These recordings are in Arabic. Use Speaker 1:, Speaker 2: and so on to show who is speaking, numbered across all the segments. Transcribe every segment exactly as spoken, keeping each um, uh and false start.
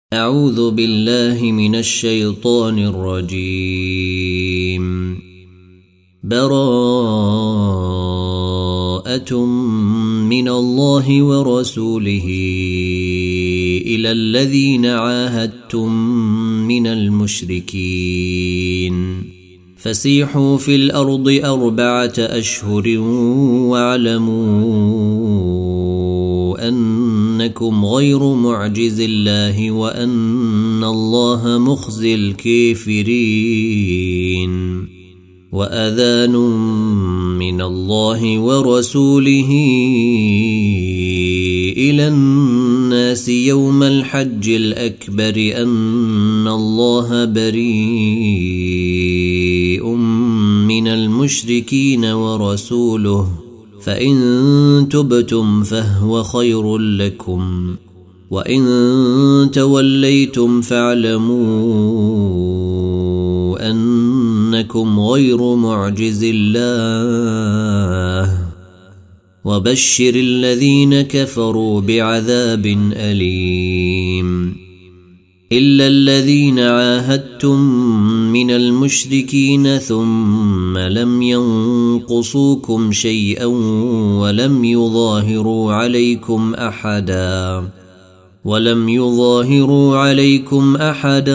Speaker 1: أعوذ بالله من الشيطان الرجيم. براءة من الله ورسوله إلى الذين عاهدتم من المشركين فسيحوا في الأرض أربعة أشهر واعلموا أنكم غير معجز الله وأن الله مخزي الكافرين. وأذان من الله ورسوله إلى الناس يوم الحج الأكبر أن الله بريء من المشركين ورسوله فإن تبتم فهو خير لكم وإن توليتم فاعلموا أنكم غير معجز الله وبشر الذين كفروا بعذاب أليم. إلا الذين عاهدتم من المشركين ثم لم ينقصوكم شيئا ولم يظاهروا عليكم أحدا ولم يظاهروا عليكم أحدا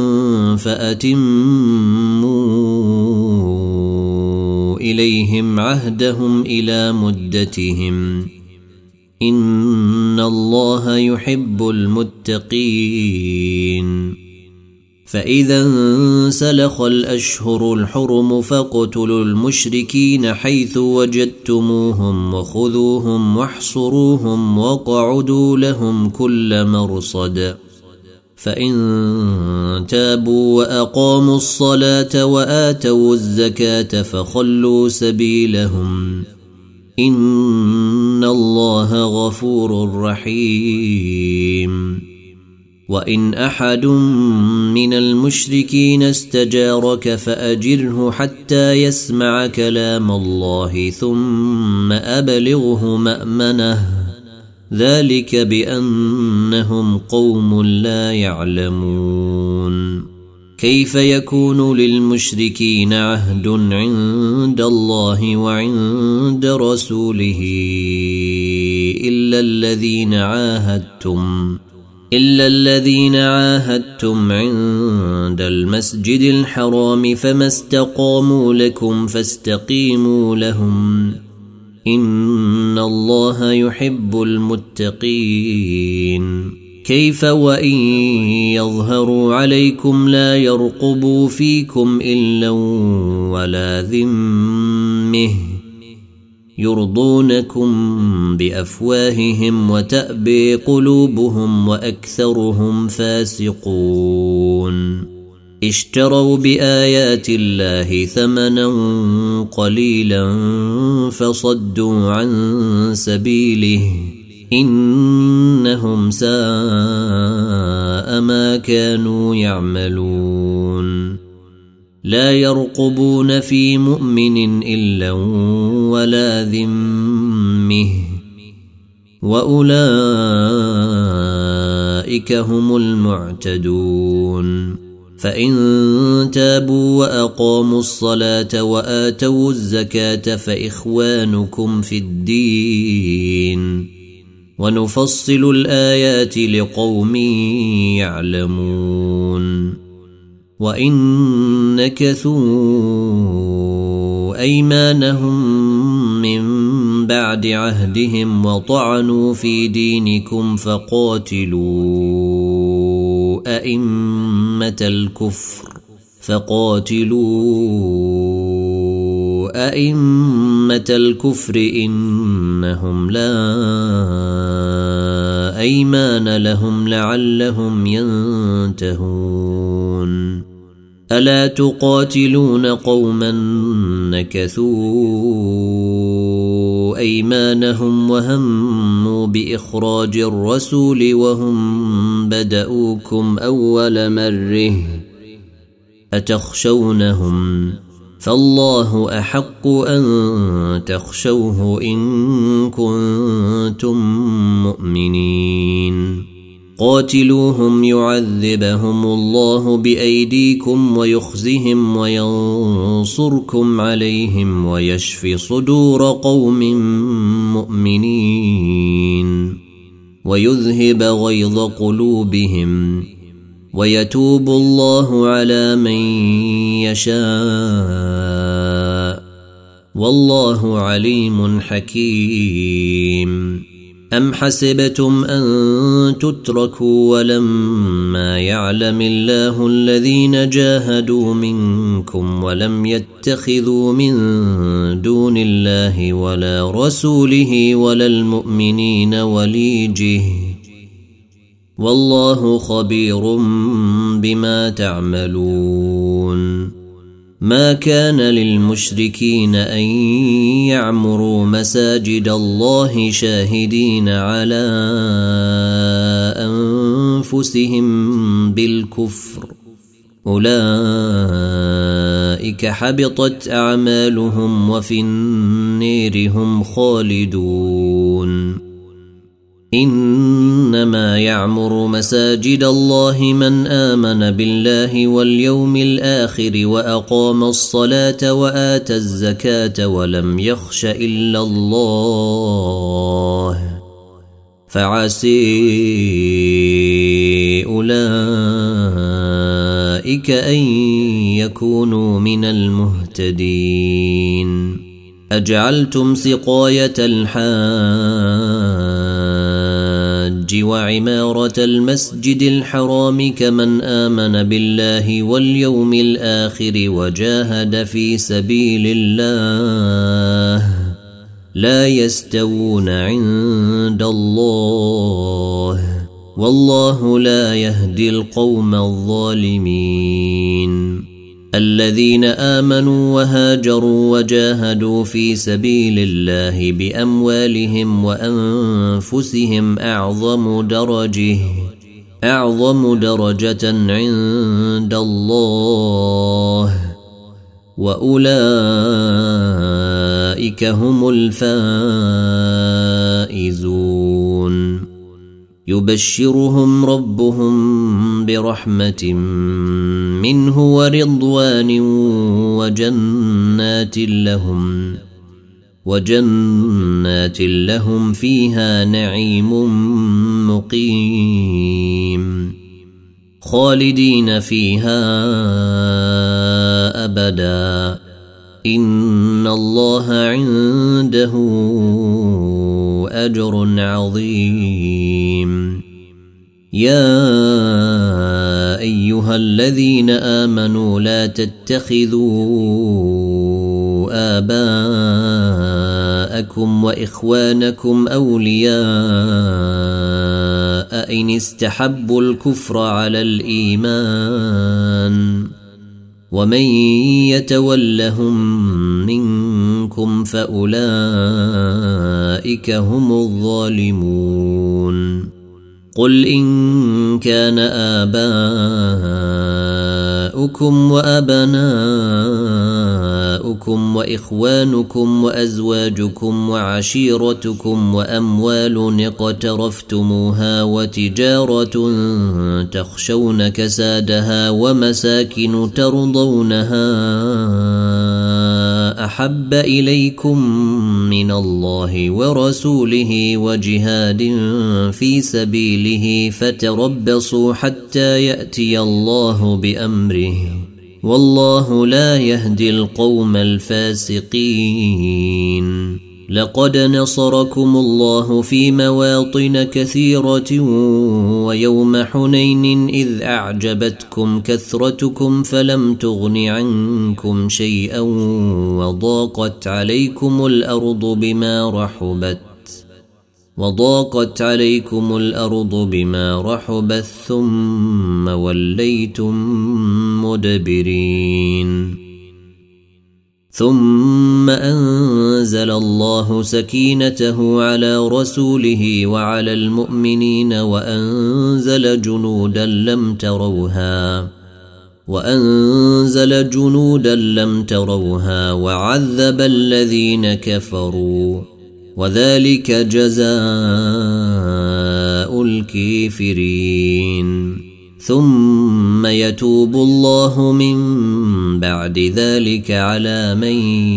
Speaker 1: فأتموا إليهم عهدهم إلى مدتهم إن الله يحب المتقين. فإذا انسلخ الأشهر الحرم فاقتلوا المشركين حيث وجدتموهم وخذوهم واحصروهم واقعدوا لهم كل مرصد. فإن تابوا وأقاموا الصلاة وآتوا الزكاة فخلوا سبيلهم إن الله غفور رحيم. وإن أحد من المشركين استجارك فأجره حتى يسمع كلام الله ثم أبلغه مأمنه ذلك بأنهم قوم لا يعلمون. كيف يكون للمشركين عهد عند الله وعند رسوله إلا الذين عاهدتم إلا الذين عاهدتم عند المسجد الحرام فما استقاموا لكم فاستقيموا لهم إن الله يحب المتقين. كيف وإن يظهروا عليكم لا يرقبوا فيكم إلا ولا ذمة يرضونكم بأفواههم وتأبي قلوبهم وأكثرهم فاسقون. اشتروا بآيات الله ثمنا قليلا فصدوا عن سبيله إنهم ساء ما كانوا يعملون. لا يرقبون في مؤمن إلا ولا ذمة وأولئك هم المعتدون. فإن تابوا وأقاموا الصلاة وآتوا الزكاة فإخوانكم في الدين ونفصل الآيات لقوم يعلمون. وإن نكثوا أيمانهم من بعد عهدهم وطعنوا في دينكم فقاتلوا أئمة الكفر فقاتلوا أئمة الكفر إنهم لا أيمان لهم لعلهم ينتهون. ألا تقاتلون قوما نكثوا أيمانهم وهموا بإخراج الرسول وهم بدؤوكم أول مرة أتخشونهم فالله أحق أن تخشوه إن كنتم مؤمنين. قاتلوهم يعذبهم الله بأيديكم ويخزهم وينصركم عليهم ويشف صدور قوم مؤمنين ويذهب غيظ قلوبهم ويتوب الله على من يشاء والله عليم حكيم. أم حسبتم أن تتركوا ولما يعلم الله الذين جاهدوا منكم ولم يتخذوا من دون الله ولا رسوله ولا المؤمنين وليجه والله خبير بما تعملون. ما كان للمشركين أن يعمروا مساجد الله شاهدين على أنفسهم بالكفر أولئك حبطت أعمالهم وفي النير هم خالدون. إنما يعمر مساجد الله من آمن بالله واليوم الآخر وأقام الصلاة وآتى الزكاة ولم يخش إلا الله فعسي أولئك أن يكونوا من المهتدين. أجعلتم سقاية الحاج وعمارة المسجد الحرام كمن آمن بالله واليوم الآخر وجاهد في سبيل الله لا يستوون عند الله والله لا يهدي القوم الظالمين. الذين آمنوا وهاجروا وجاهدوا في سبيل الله بأموالهم وأنفسهم أعظم درجة أعظم درجة عند الله وأولئك هم الفائزون. يبشرهم ربهم برحمة منه ورضوان وجنات لهم وجنات لهم فيها نعيم مقيم خالدين فيها أبدا إن الله عنده أجر عظيم. يا أيها الذين آمنوا لا تتخذوا آباءكم وإخوانكم أولياء إن استحبوا الكفر على الإيمان ومن يتولهم منكم فأولئك هم الظالمون. قل إن كان آباؤكم وأبناؤكم وإخوانكم وأزواجكم وعشيرتكم وأموال اقترفتموها وتجارة تخشون كسادها ومساكن ترضونها أحب إليكم من الله ورسوله وجهاد في سبيله فتربصوا حتى يأتي الله بأمره والله لا يهدي القوم الفاسقين. لقد نصركم الله في مواطن كثيرة ويوم حنين إذ أعجبتكم كثرتكم فلم تغن عنكم شيئا وضاقت عليكم الأرض بما رحبت وضاقت عليكم الأرض بما رحبت ثم وليتم مدبرين. ثم أنزل الله سكينته على رسوله وعلى المؤمنين وأنزل جنودا لم تروها وأنزل جنودا لم تروها وعذب الذين كفروا وذلك جزاء جزاء الكافرين ثم يتوب الله من بعد ذلك على من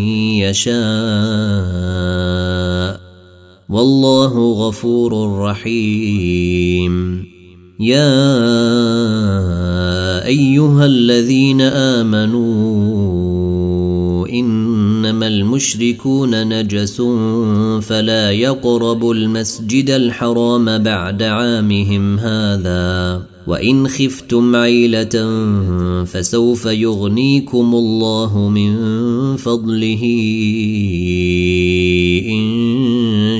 Speaker 1: يشاء والله غفور رحيم. يا أيها الذين آمنوا إنما المشركون نجس فلا يقربوا المسجد الحرام بعد عامهم هذا وإن خفتم عيلة فسوف يغنيكم الله من فضله إن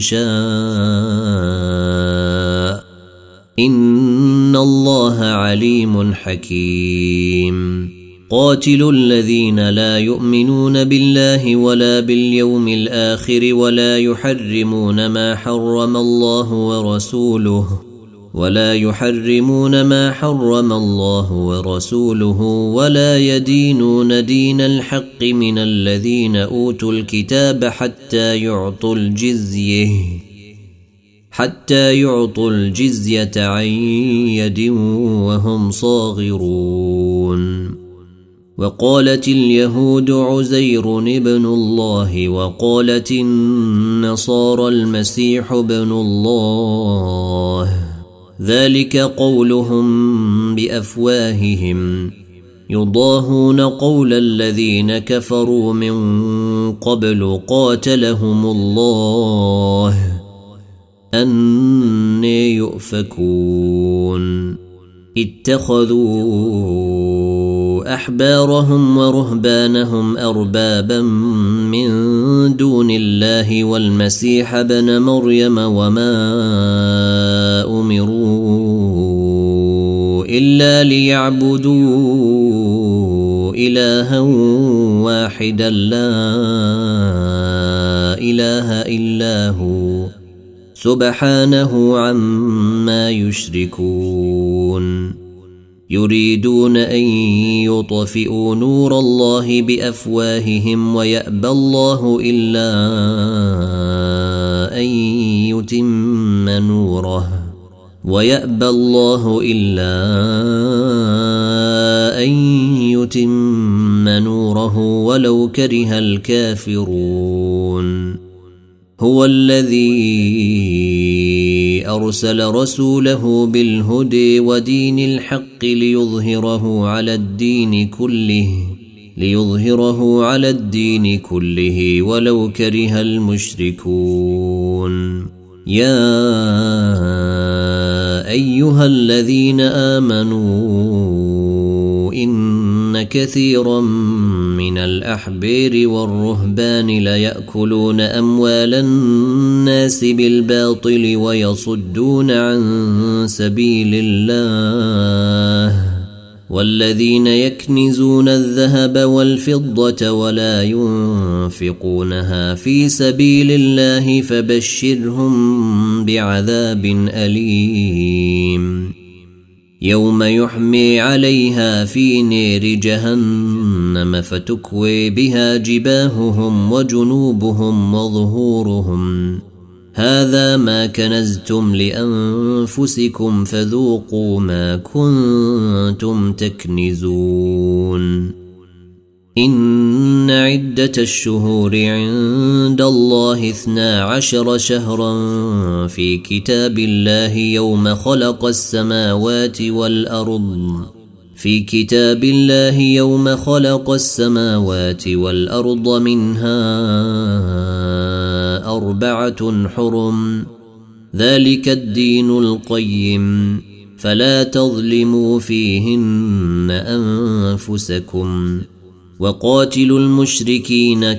Speaker 1: شاء إن الله عليم حكيم. قاتلوا الذين لا يؤمنون بالله ولا باليوم الآخر ولا يحرمون ما حرم الله ورسوله ولا يحرمون ما حرم الله ورسوله ولا يدينون دين الحق من الذين أوتوا الكتاب حتى يعطوا الجزية حتى يعطوا الجزية عن يد وهم صاغرون. وقالت اليهود عزير ابن الله وقالت النصارى المسيح ابن الله ذلك قولهم بأفواههم يضاهون قول الذين كفروا من قبل قاتلهم الله أني يؤفكون. اتخذوا أحبارهم ورهبانهم أربابا من دون الله والمسيح ابن مريم وما أمروا إلا ليعبدوا إلها واحدا لا إله إلا هو سبحانه عما يشركون. يريدون أن يطفئوا نور الله بأفواههم ويأبى الله إلا أن يتم نوره ويأبى الله إلا أن يتم نوره ولو كره الكافرون. هو الذي أرسل رسوله بالهدى ودين الحق ليظهره على الدين كله ليظهره على الدين كله ولو كره المشركون. يا أيها الذين آمنوا إن كثيرا من الأحبار والرهبان ليأكلون أموال الناس بالباطل ويصدون عن سبيل الله والذين يكنزون الذهب والفضة ولا ينفقونها في سبيل الله فبشرهم بعذاب أليم يوم يحمي عليها في نار جهنم فتكوي بها جباههم وجنوبهم وظهورهم هذا ما كنزتم لأنفسكم فذوقوا ما كنتم تكنزون. إن عدة الشهور عند الله اثنا عشر شهرا في كتاب الله يوم خلق السماوات والأرض في كتاب الله يوم خلق السماوات والأرض منها أربعة حرم ذلك الدين القيم فلا تظلموا فيهن أنفسكم وقاتلوا المشركين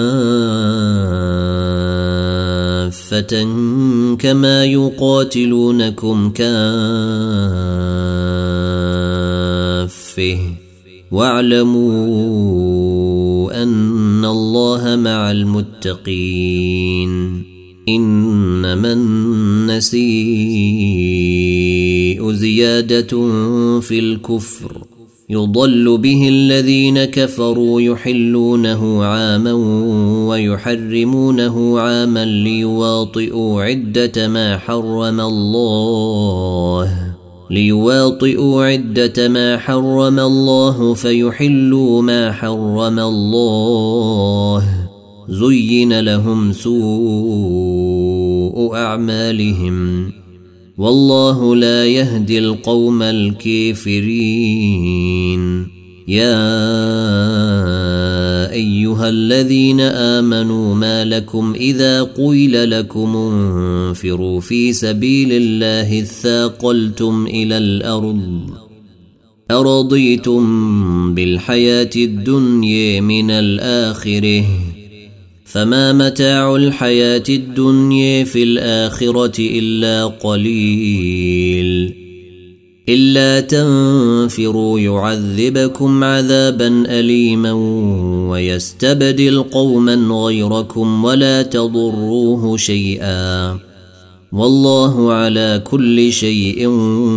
Speaker 1: كافة كما يقاتلونكم كافة واعلموا أن الله مع المتقين. إنما النسيء زيادة في الكفر يضل به الذين كفروا يحلونه عاما ويحرمونه عاما ليواطئوا عدة ما حرم الله ليواطئوا عدة ما حرم الله فيحلوا ما حرم الله زين لهم سوء أعمالهم والله لا يهدي القوم الكافرين. يا أيها الذين آمنوا ما لكم إذا قيل لكم انفروا في سبيل الله اثاقلتم إلى الأرض أرضيتم بالحياة الدنيا من الآخرة فما متاع الحياة الدنيا في الآخرة إلا قليل إلا تنفروا يعذبكم عذابا أليما ويستبدل قوما غيركم ولا تضروه شيئا والله على كل شيء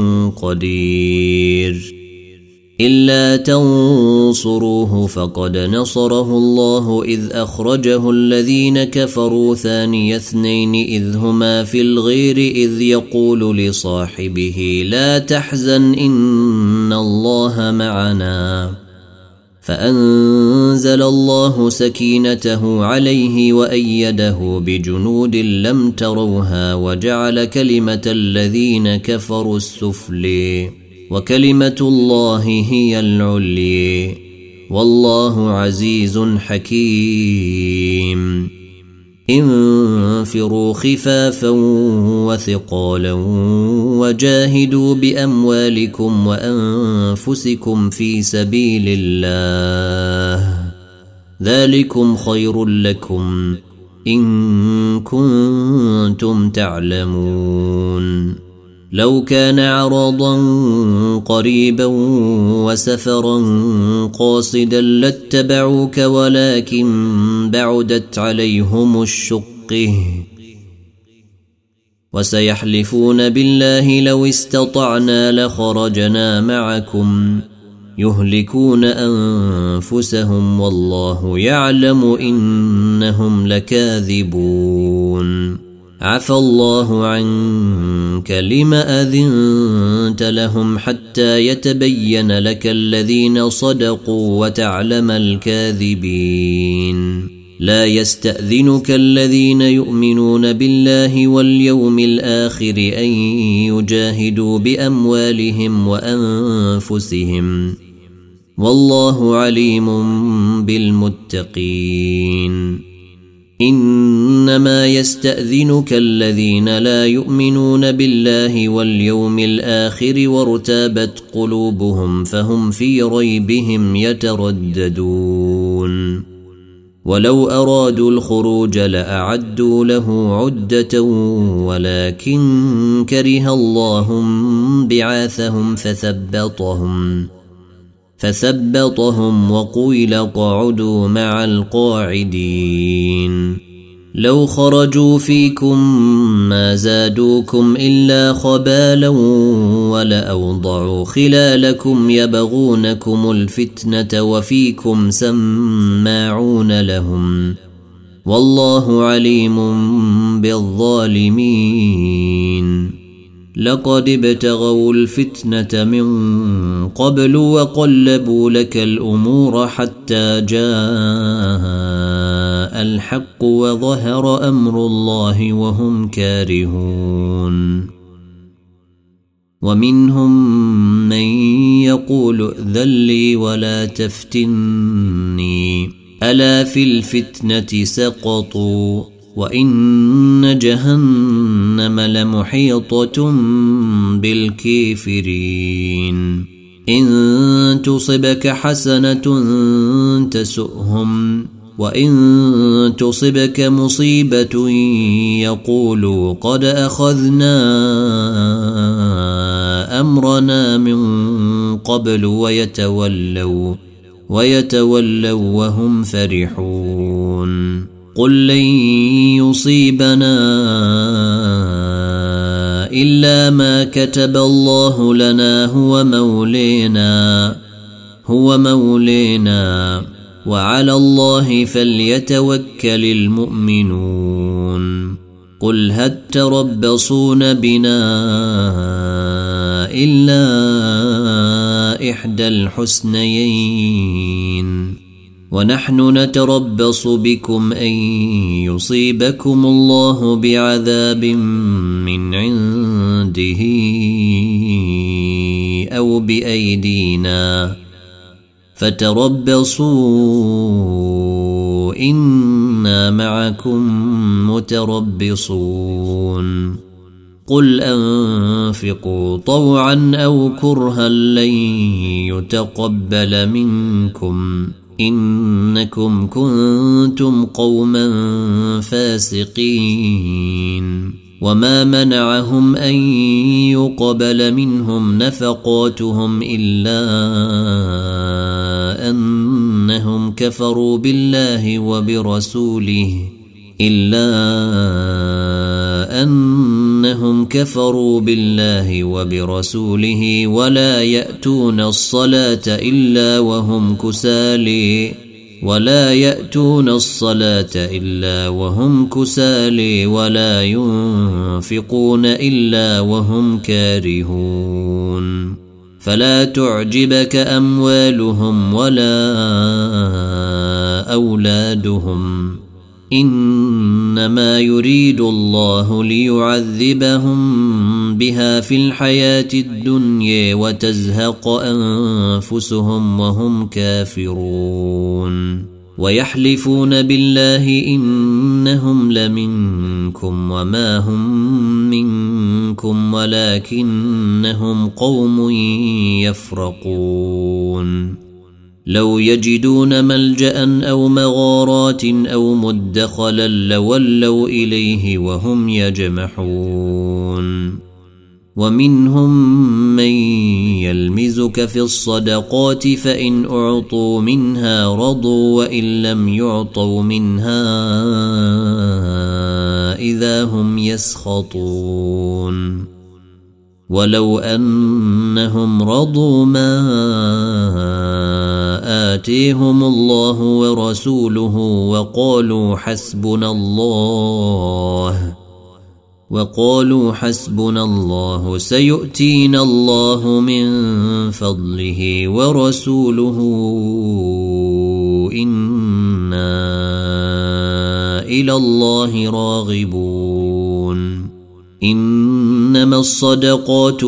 Speaker 1: قدير. إلا تنصروه فقد نصره الله إذ أخرجه الذين كفروا ثاني اثنين إذ هما في الغير إذ يقول لصاحبه لا تحزن إن الله معنا فأنزل الله سكينته عليه وأيده بجنود لم تروها وجعل كلمة الذين كفروا السفلي وكلمة الله هي العليا والله عزيز حكيم. انفروا خفافا وثقالا وجاهدوا بأموالكم وأنفسكم في سبيل الله ذلكم خير لكم إن كنتم تعلمون. لو كان عرضا قريبا وسفرا قاصدا لاتبعوك ولكن بعدت عليهم الشقة وسيحلفون بالله لو استطعنا لخرجنا معكم يهلكون أنفسهم والله يعلم إنهم لكاذبون. عفى الله عنك لم أذنت لهم حتى يتبين لك الذين صدقوا وتعلم الكاذبين. لا يستأذنك الذين يؤمنون بالله واليوم الآخر أن يجاهدوا بأموالهم وأنفسهم والله عليم بالمتقين. إنما يستأذنك الذين لا يؤمنون بالله واليوم الآخر وارتابت قلوبهم فهم في ريبهم يترددون. ولو أرادوا الخروج لأعدوا له عدة ولكن كره الله بعاثهم فثبطهم فثبطهم وقيل اقعدوا مع القاعدين. لو خرجوا فيكم ما زادوكم إلا خبالا ولأوضعوا خلالكم يبغونكم الفتنة وفيكم سماعون لهم والله عليم بالظالمين. لقد ابتغوا الفتنة من قبل وقلبوا لك الأمور حتى جاء الحق وظهر أمر الله وهم كارهون. ومنهم من يقول ائذن لي ولا تفتني ألا في الفتنة سقطوا وإن جهنم لمحيطة بالكافرين. إن تصبك حسنة تسؤهم وإن تصبك مصيبة يقولوا قد أخذنا أمرنا من قبل ويتولوا ويتولوا وهم فرحون. قل لن يصيبنا إلا ما كتب الله لنا هو مولينا هو مولينا وعلى الله فليتوكل المؤمنون قل هل تربصون بنا إلا إحدى الحسنيين ونحن نتربص بكم أن يصيبكم الله بعذاب من عنده أو بأيدينا فتربصوا إنا معكم متربصون قل أنفقوا طوعا أو كرها لن يتقبل منكم إنكم كنتم قوما فاسقين وما منعهم أن يقبل منهم نفقاتهم إلا أنهم كفروا بالله وبرسوله إلا أنهم كفروا بالله وبرسوله ولا يأتون الصلاة إلا وهم كسالى ولا يأتون الصلاة إلا وهم كسالى ولا ينفقون إلا وهم كارهون فلا تعجبك أموالهم ولا أولادهم إنما يريد الله ليعذبهم بها في الحياة الدنيا وتزهق أنفسهم وهم كافرون ويحلفون بالله إنهم لمنكم وما هم منكم ولكنهم قوم يفرقون لو يجدون ملجأ أو مغارات أو مدخلا لولوا إليه وهم يجمحون ومنهم من يلمزك في الصدقات فإن أعطوا منها رضوا وإن لم يعطوا منها إذا هم يسخطون ولو أنهم رضوا ما آتيهم الله ورسوله وقالوا حسبنا الله وقالوا حسبنا الله سيؤتينا الله من فضله ورسوله إنا إلى الله راغبون إنما الصدقات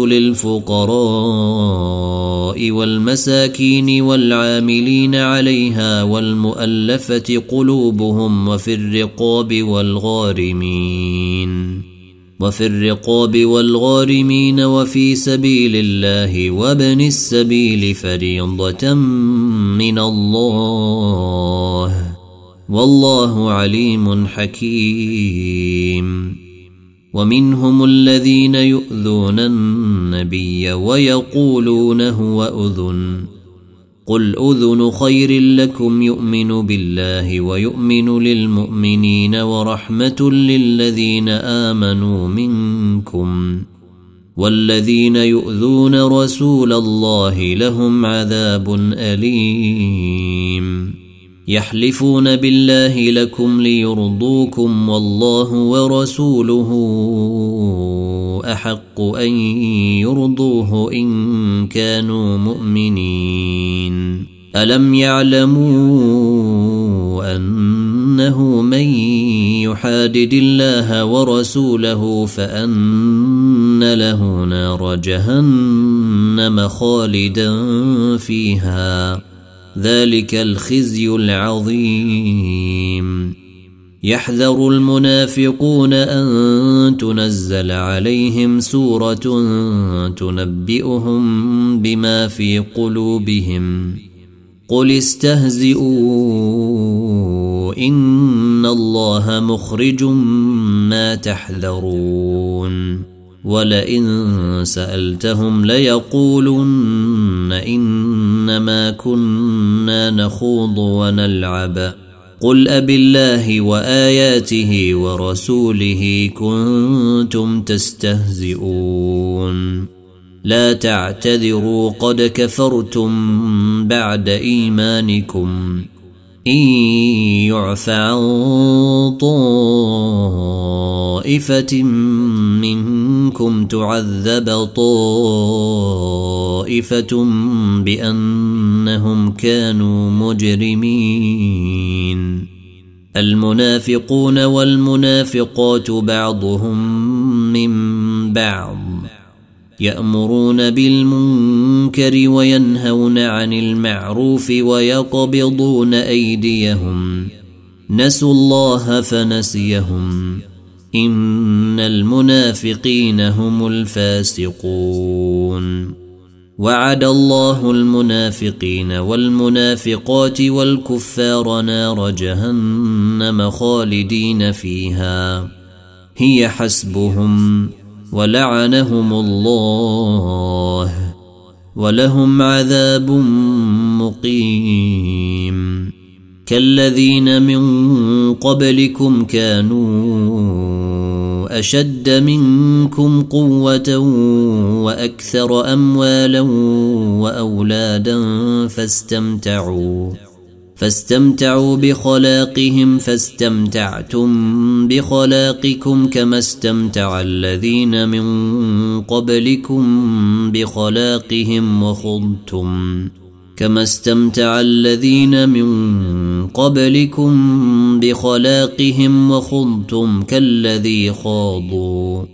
Speaker 1: للفقراء والمساكين والعاملين عليها والمؤلفة قلوبهم وفي الرقاب والغارمين وفي الرقاب والغارمين وفي سبيل الله وابن السبيل فريضة من الله والله عليم حكيم ومنهم الذين يؤذون النبي ويقولون هو أذن قل أذن خير لكم يؤمن بالله ويؤمن للمؤمنين ورحمة للذين آمنوا منكم والذين يؤذون رسول الله لهم عذاب أليم يحلفون بالله لكم ليرضوكم والله ورسوله أحق أن يرضوه إن كانوا مؤمنين ألم يعلموا أنه من يحادد الله ورسوله فأن له نار جهنم خالدا فيها ذلك الخزي العظيم يحذر المنافقون أن تنزل عليهم سورة تنبئهم بما في قلوبهم قل استهزئوا إن الله مخرج ما تحذرون ولئن سألتهم ليقولن إنما كنا نخوض ونلعب قل أبالله وآياته ورسوله كنتم تستهزئون لا تعتذروا قد كفرتم بعد إيمانكم إن يعف عن طائفة منكم تعذب طائفة بأنهم كانوا مجرمين. المنافقون والمنافقات بعضهم من بعض يأمرون بالمنكر وينهون عن المعروف ويقبضون أيديهم نسوا الله فنسيهم إن المنافقين هم الفاسقون. وعد الله المنافقين والمنافقات والكفار نار جهنم خالدين فيها هي حسبهم ولعنهم الله ولهم عذاب مقيم. كالذين من قبلكم كانوا أشد منكم قوة وأكثر أموالا وأولادا فاستمتعوا فاستمتعوا بخلاقهم فاستمتعتم بخلاقكم كما استمتع الذين من قبلكم بخلاقهم وخضتم كما استمتع الذين من قبلكم بخلاقهم وخضتم كالذي خاضوا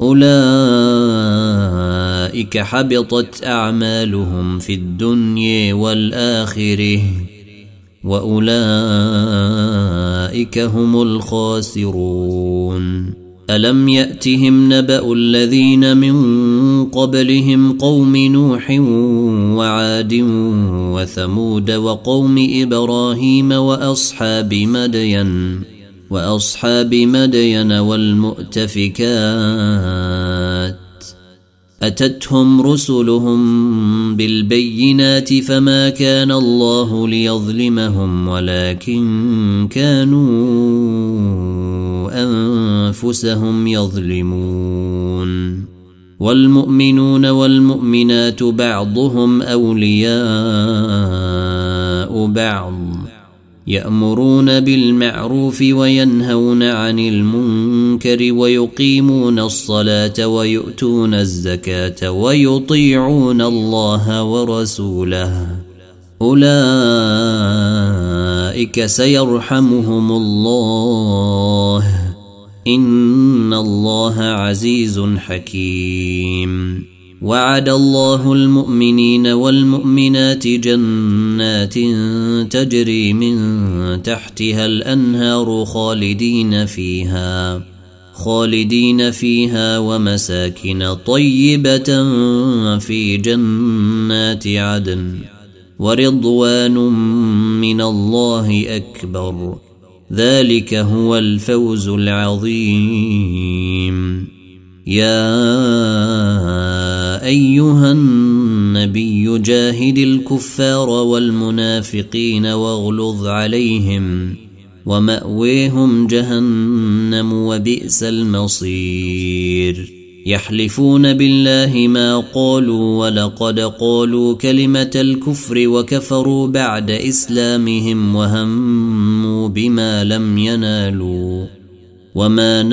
Speaker 1: أولئك حبطت أعمالهم في الدنيا والآخرة وأولئك هم الخاسرون. ألم يأتهم نبأ الذين من قبلهم قوم نوح وعاد وثمود وقوم إبراهيم وأصحاب مدين وأصحاب مدين والمؤتفكات أتتهم رسلهم بالبينات فما كان الله ليظلمهم ولكن كانوا أنفسهم يظلمون. والمؤمنون والمؤمنات بعضهم أولياء بعض يأمرون بالمعروف وينهون عن المنكر ويقيمون الصلاة ويؤتون الزكاة ويطيعون الله ورسوله أولئك سيرحمهم الله إن الله عزيز حكيم. وعد الله المؤمنين والمؤمنات جنات تجري من تحتها الأنهار خالدين فيها خالدين فيها ومساكن طيبة في جنات عدن ورضوان من الله أكبر ذلك هو الفوز العظيم. يا أيها النبي جاهد الكفار والمنافقين واغلظ عليهم ومأويهم جهنم وبئس المصير. يحلفون بالله ما قالوا ولقد قالوا كلمة الكفر وكفروا بعد إسلامهم وهموا بما لم ينالوا وما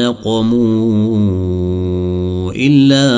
Speaker 1: نقموا إلا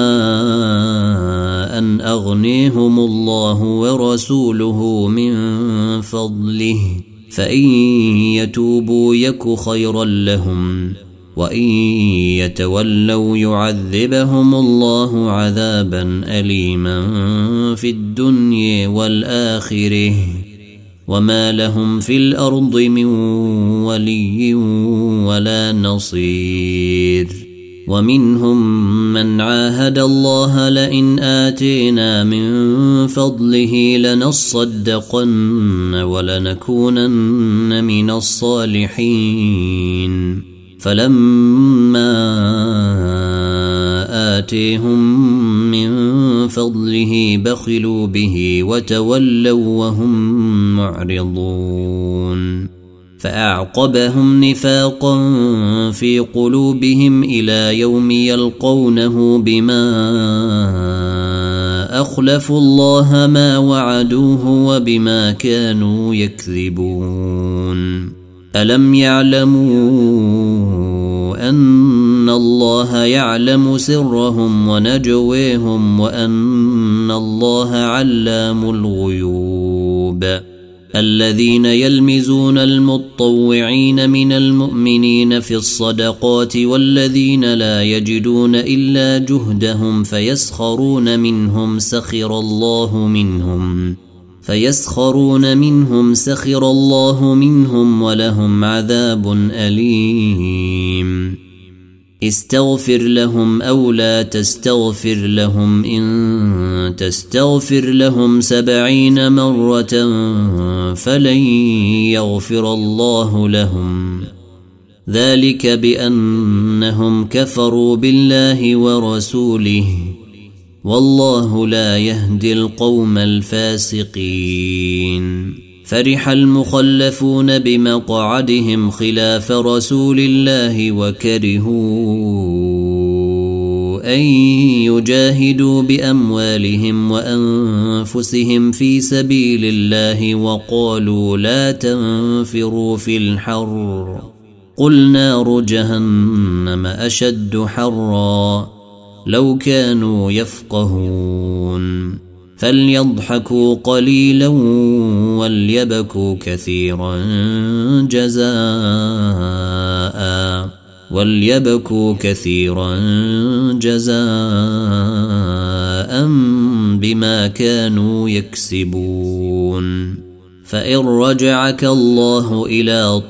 Speaker 1: أن أغنيهم الله ورسوله من فضله فإن يتوبوا يك خيرا لهم وإن يتولوا يعذبهم الله عذابا أليما في الدنيا والآخرة وما لهم في الأرض من ولي ولا نصير. ومنهم من عاهد الله لئن آتينا من فضله لنصدقن ولنكونن من الصالحين فلما آتيهم من فضله بخلوا به وتولوا وهم معرضون فأعقبهم نفاقا في قلوبهم إلى يوم يلقونه بما أخلفوا الله ما وعدوه وبما كانوا يكذبون ألم يعلموا أن الله يعلم سرهم ونجويهم وأن الله علام الغيوب الذين يلمزون المطوعين من المؤمنين في الصدقات والذين لا يجدون إلا جهدهم فيسخرون منهم سخر الله منهم فيسخرون منهم سخر الله منهم ولهم عذاب أليم استغفر لهم أو لا تستغفر لهم إن تستغفر لهم سبعين مرة فلن يغفر الله لهم ذلك بأنهم كفروا بالله ورسوله والله لا يهدي القوم الفاسقين فرح المخلفون بمقعدهم خلاف رسول الله وكرهوا أن يجاهدوا بأموالهم وأنفسهم في سبيل الله وقالوا لا تنفروا في الحر قل نار جهنم أشد حرا لو كانوا يفقهون فليضحكوا قليلا وليبكوا كثيرا جزاء وليبكوا كثيرا جزاء بما كانوا يكسبون فإن رجعك الله إلى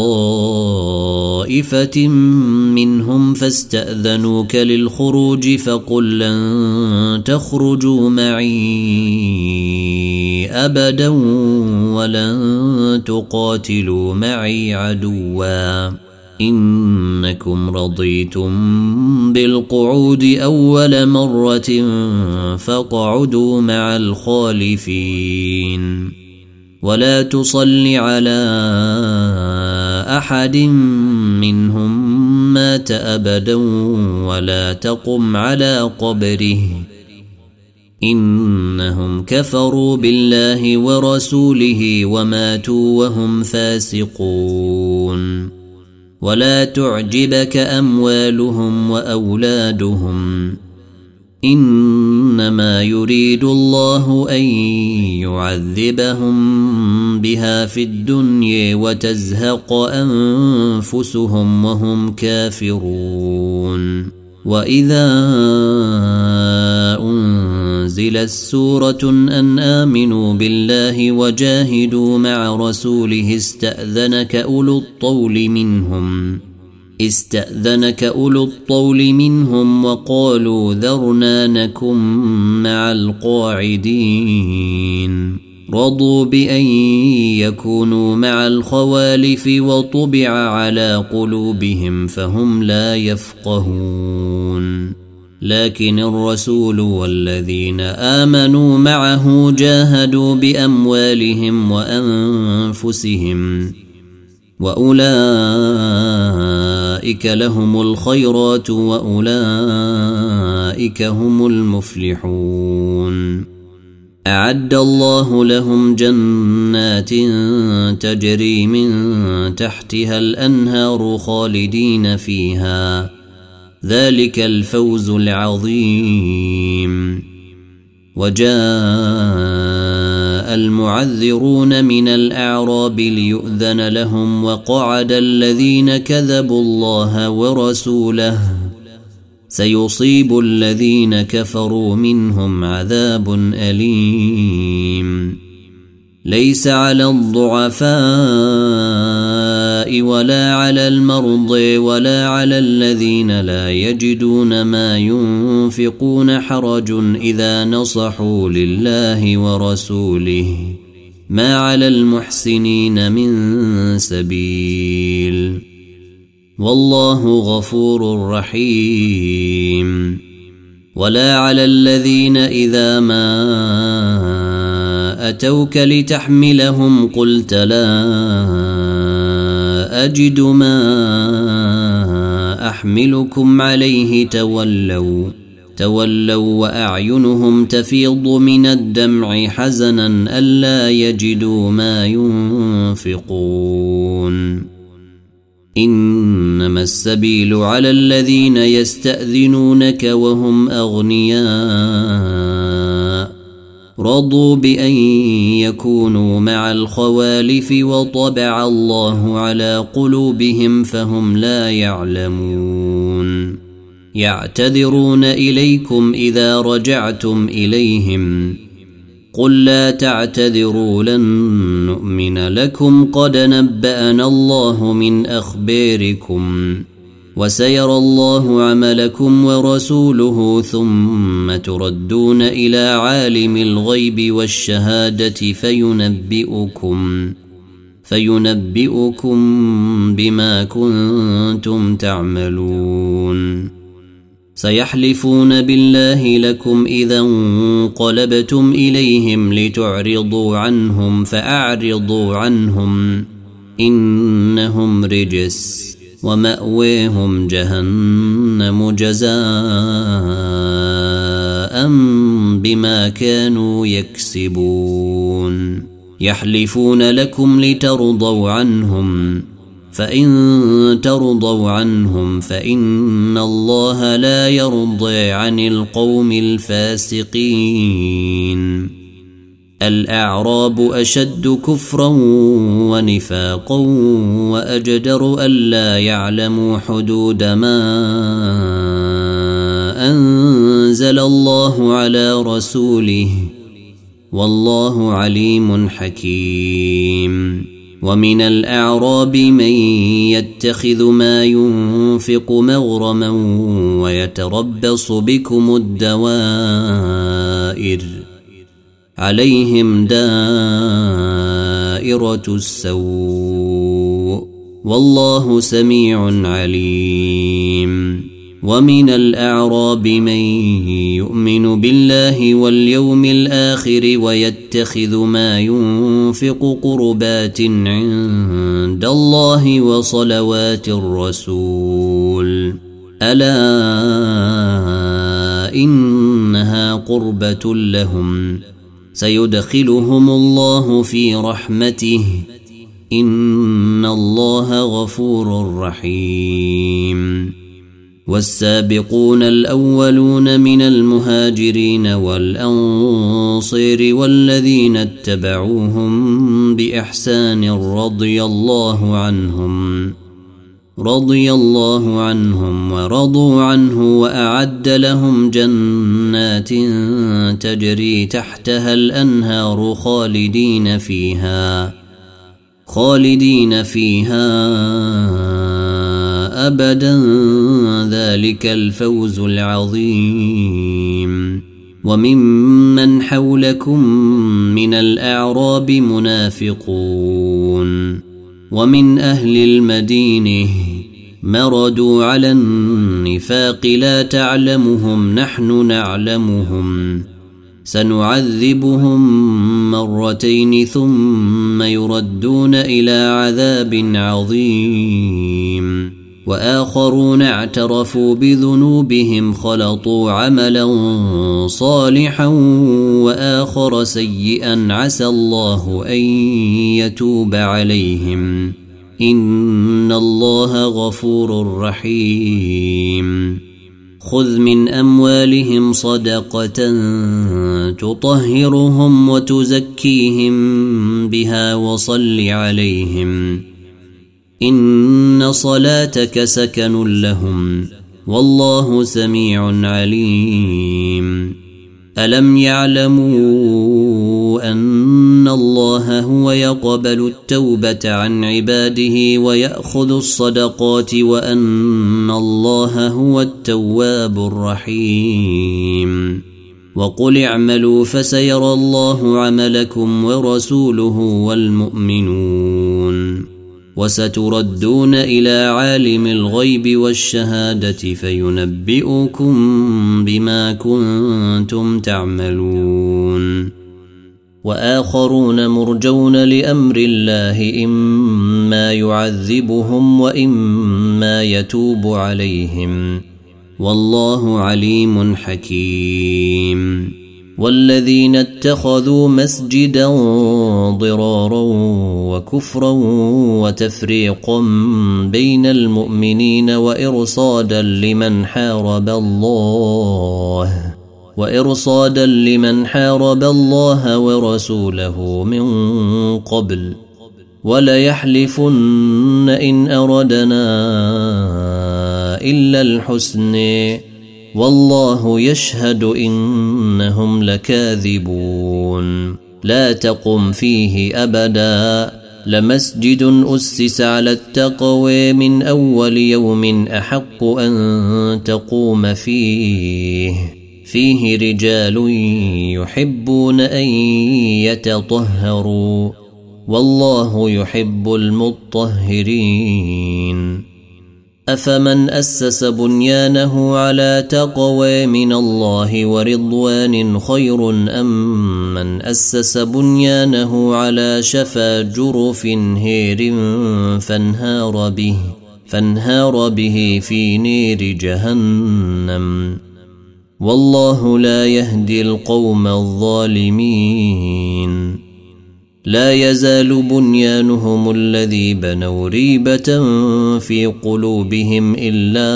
Speaker 1: طائفة منهم فاستأذنوك للخروج فقل لن تخرجوا معي أبدا ولن تقاتلوا معي عدوا إنكم رضيتم بالقعود أول مرة فاقعدوا مع الخالفين ولا تصل على أحد منهم مات أبدا ولا تقم على قبره إنهم كفروا بالله ورسوله وماتوا وهم فاسقون ولا تعجبك أموالهم وأولادهم إنما يريد الله أن يعذبهم بها في الدنيا وتزهق أنفسهم وهم كافرون وإذا أنزلت سورة أن آمنوا بالله وجاهدوا مع رسوله استأذنك أولو الطول منهم استأذنك أولو الطول منهم وقالوا ذرنا نكن مع القاعدين رضوا بأن يكونوا مع الخوالف وطبع على قلوبهم فهم لا يفقهون لكن الرسول والذين آمنوا معه جاهدوا بأموالهم وأنفسهم وأولئك لهم الخيرات وأولئك هم المفلحون أعد الله لهم جنات تجري من تحتها الأنهار خالدين فيها ذلك الفوز العظيم وجاء المعذرون من الأعراب ليؤذن لهم وقعد الذين كذبوا الله ورسوله سيصيب الذين كفروا منهم عذاب أليم ليس على الضعفاء ولا على المرضى ولا على الذين لا يجدون ما ينفقون حرج إذا نصحوا لله ورسوله ما على المحسنين من سبيل والله غفور رحيم ولا على الذين إذا ما أتوك لتحملهم قلت لا أجد ما أحملكم عليه تولوا تولوا وأعينهم تفيض من الدمع حزنا ألا يجدوا ما ينفقون إنما السبيل على الذين يستأذنونك وهم أغنياء رضوا بأن يكونوا مع الخوالف وطبع الله على قلوبهم فهم لا يعلمون يعتذرون إليكم إذا رجعتم إليهم قل لا تعتذروا لن نؤمن لكم قد نبأنا الله من أخباركم وسيرى الله عملكم ورسوله ثم تردون إلى عالم الغيب والشهادة فينبئكم فينبئكم بما كنتم تعملون سيحلفون بالله لكم إذا انقلبتم إليهم لتعرضوا عنهم فأعرضوا عنهم إنهم رجس ومأويهم جهنم جزاء بما كانوا يكسبون يحلفون لكم لترضوا عنهم فإن ترضوا عنهم فإن الله لا يرضى عن القوم الفاسقين الأعراب أشد كفرا ونفاقا وأجدر ألا يعلموا حدود ما أنزل الله على رسوله والله عليم حكيم ومن الأعراب من يتخذ ما ينفق مغرما ويتربص بكم الدوائر عليهم دائرة السوء والله سميع عليم ومن الأعراب من يؤمن بالله واليوم الآخر ويتخذ ما ينفق قربات عند الله وصلوات الرسول ألا إنها قربة لهم سيدخلهم الله في رحمته إن الله غفور رحيم والسابقون الأولون من المهاجرين والأنصار والذين اتبعوهم بإحسان رضي الله عنهم رضي الله عنهم ورضوا عنه وأعد لهم جنات تجري تحتها الأنهار خالدين فيها خالدين فيها أبدا ذلك الفوز العظيم وممن حولكم من الأعراب منافقون ومن أهل المدينة مردوا على النفاق لا تعلمهم نحن نعلمهم سنعذبهم مرتين ثم يردون إلى عذاب عظيم وآخرون اعترفوا بذنوبهم خلطوا عملا صالحا وآخر سيئا عسى الله أن يتوب عليهم إن الله غفور رحيم خذ من أموالهم صدقة تطهرهم وتزكيهم بها وصل عليهم إن صلاتك سكن لهم والله سميع عليم ألم يعلموا أن الله هو يقبل التوبة عن عباده ويأخذ الصدقات وأن الله هو التواب الرحيم وقل اعملوا فسيرى الله عملكم ورسوله والمؤمنون وستردون إلى عالم الغيب والشهادة فينبئكم بما كنتم تعملون وآخرون مرجون لأمر الله إما يعذبهم وإما يتوب عليهم والله عليم حكيم. والذين اتخذوا مسجدا ضرارا وكفرا وتفريقا بين المؤمنين وإرصادا لمن حارب الله وإرصادا لمن حارب الله ورسوله من قبل وليحلفن إن أردنا إلا الحسن والله يشهد إنهم لكاذبون. لا تقم فيه أبدا لمسجد أسس على التقوى من أول يوم أحق أن تقوم فيه فيه رجال يحبون أن يتطهروا والله يحب المطهرين. أفمن أسس بنيانه على تقوى من الله ورضوان خير أم من أسس بنيانه على شفا جرف هير فانهار به فانهار به في نير جهنم والله لا يهدي القوم الظالمين. لا يزال بنيانهم الذي بنوا ريبة في قلوبهم إلا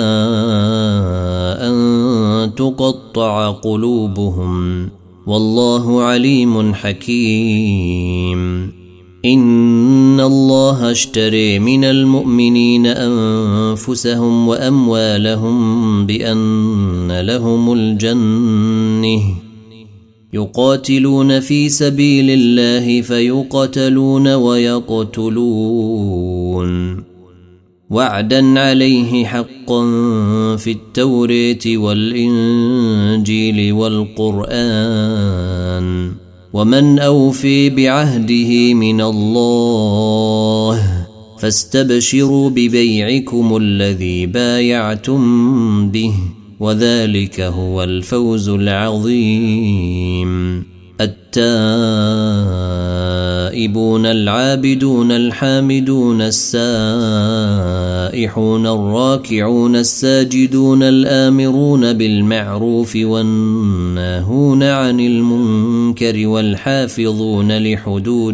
Speaker 1: أن تقطع قلوبهم والله عليم حكيم. إن الله اشتري من المؤمنين أنفسهم وأموالهم بأن لهم الجنة يقاتلون في سبيل الله فيقتلون ويقتلون وعدا عليه حقا في التوراة والإنجيل والقرآن ومن أوفي بعهده من الله فاستبشروا ببيعكم الذي بايعتم به وذلك هو الفوز العظيم. التائبون العابدون الحامدون السائحون الراكعون الساجدون الآمرون بالمعروف والناهون عن المنكر والحافظون لحدود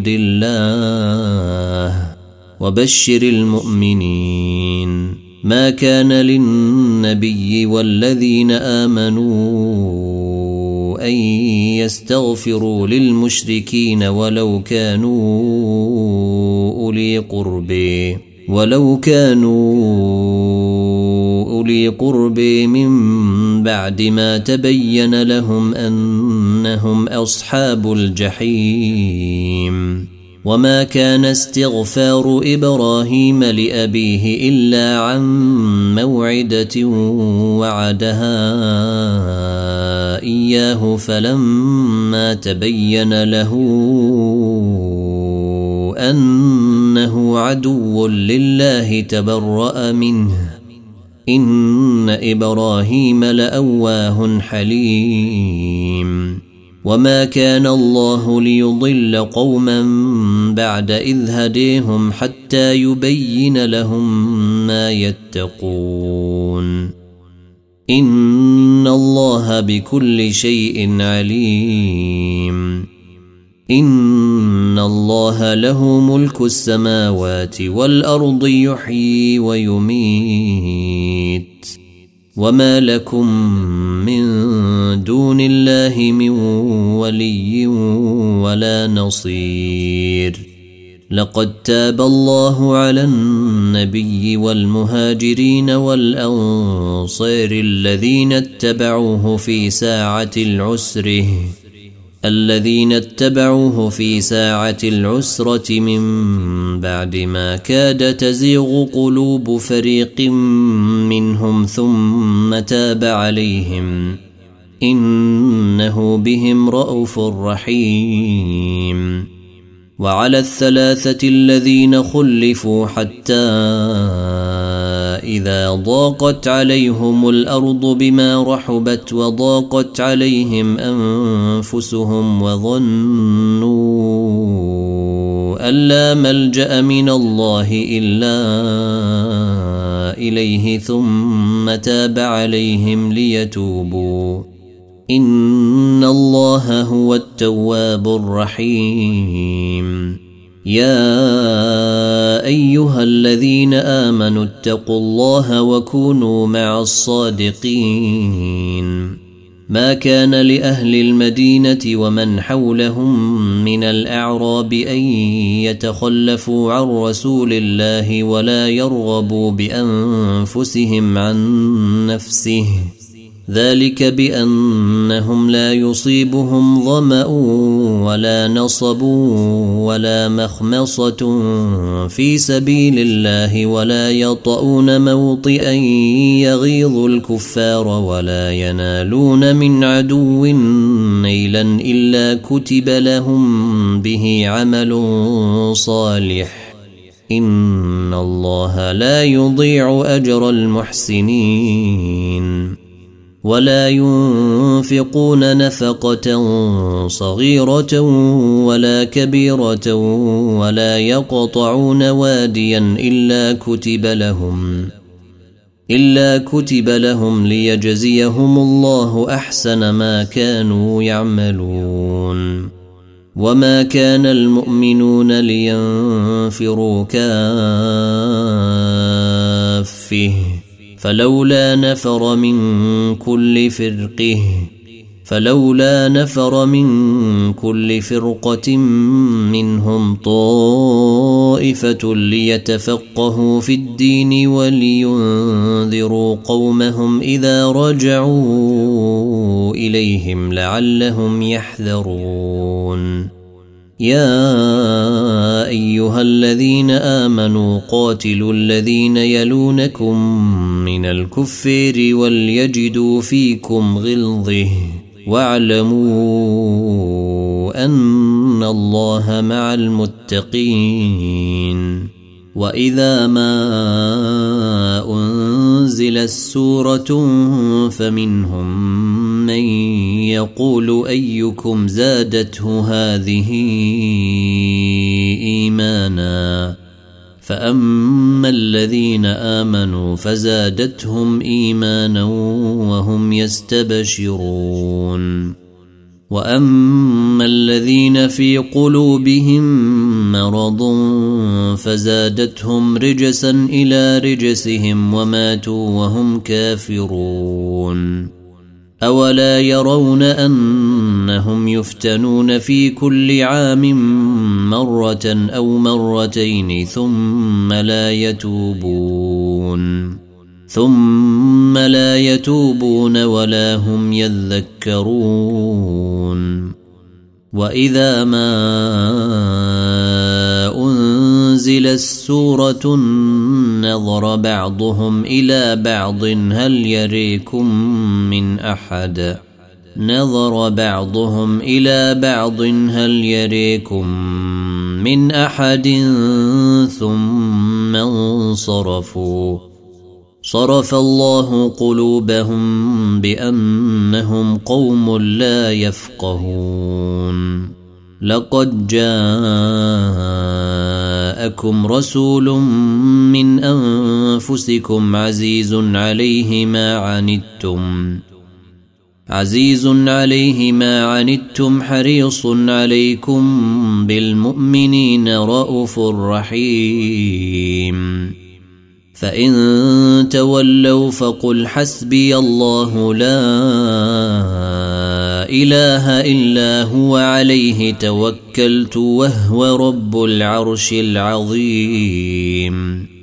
Speaker 1: الله وبشر المؤمنين. ما كان للنبي والذين آمنوا أن يستغفروا للمشركين ولو كانوا أولي قرب ولو كانوا أولي قرب من بعد ما تبين لهم أنهم أصحاب الجحيم. وما كان استغفار إبراهيم لأبيه إلا عن موعدة وعدها إياه فلما تبين له أنه عدو لله تبرأ منه إن إبراهيم لأواه حليم. وما كان الله ليضل قوما بعد إذ هديهم حتى يبين لهم ما يتقون إن الله بكل شيء عليم. إن الله له ملك السماوات والأرض يحيي ويميت وما لكم من دون الله من ولي ولا نصير. لقد تاب الله على النبي والمهاجرين والأنصار الذين اتبعوه في ساعة العسر الذين اتبعوه في ساعة العسرة من بعد ما كاد تزيغ قلوب فريق منهم ثم تاب عليهم إنه بهم رءوف رحيم. وعلى الثلاثة الذين خلفوا حتى إذا ضاقت عليهم الأرض بما رحبت وضاقت عليهم أنفسهم وظنوا أن لا ملجأ من الله إلا إليه ثم تاب عليهم ليتوبوا إن الله هو التواب الرحيم. يا أيها الذين آمنوا اتقوا الله وكونوا مع الصادقين. ما كان لأهل المدينة ومن حولهم من الأعراب أن يتخلفوا عن رسول الله ولا يرغبوا بأنفسهم عن نفسه ذلك بأنهم لا يصيبهم ظمأ ولا نصب ولا مخمصة في سبيل الله ولا يطؤون موطئا يغيظ الكفار ولا ينالون من عدو نيلا إلا كتب لهم به عمل صالح إن الله لا يضيع أجر المحسنين. ولا ينفقون نفقة صغيرة ولا كبيرة ولا يقطعون واديا إلا كتب لهم إلا كتب لهم ليجزيهم الله أحسن ما كانوا يعملون. وما كان المؤمنون لينفروا كافة فلولا نفر من كل فرقه فلولا نفر من كل فرقة منهم طائفة ليتفقهوا في الدين ولينذروا قومهم إذا رجعوا إليهم لعلهم يحذرون. يا أيها الذين آمنوا قاتلوا الذين يلونكم من الكفار وليجدوا فيكم غلظة واعلموا أن الله مع المتقين. وإذا ما أنزلت سورة فمنهم من يقول أيكم زادته هذه إيمانا فأما الذين آمنوا فزادتهم إيمانا وهم يستبشرون. وأما الذين في قلوبهم مرض فزادتهم رجسا إلى رجسهم وماتوا وهم كافرون. أولا يرون أنهم يفتنون في كل عام مرة أو مرتين ثم لا يتوبون ثم لا يتوبون ولا هم يذكرون. وإذا ما أنزلت سورة نظر بعضهم إلى بعض هل يريكم من أحد نظر بعضهم إلى بعض هل يريكم من أحد ثم انصرفوا صرف الله قلوبهم بأنهم قوم لا يفقهون. لقد جاءكم رسول من أنفسكم عزيز عليه ما عنتم عزيز عليه ما عنتم حريص عليكم بالمؤمنين رؤوف رحيم. فإن تولوا فقل حسبي الله لا إله إلا هو عليه توكلت وهو رب العرش العظيم.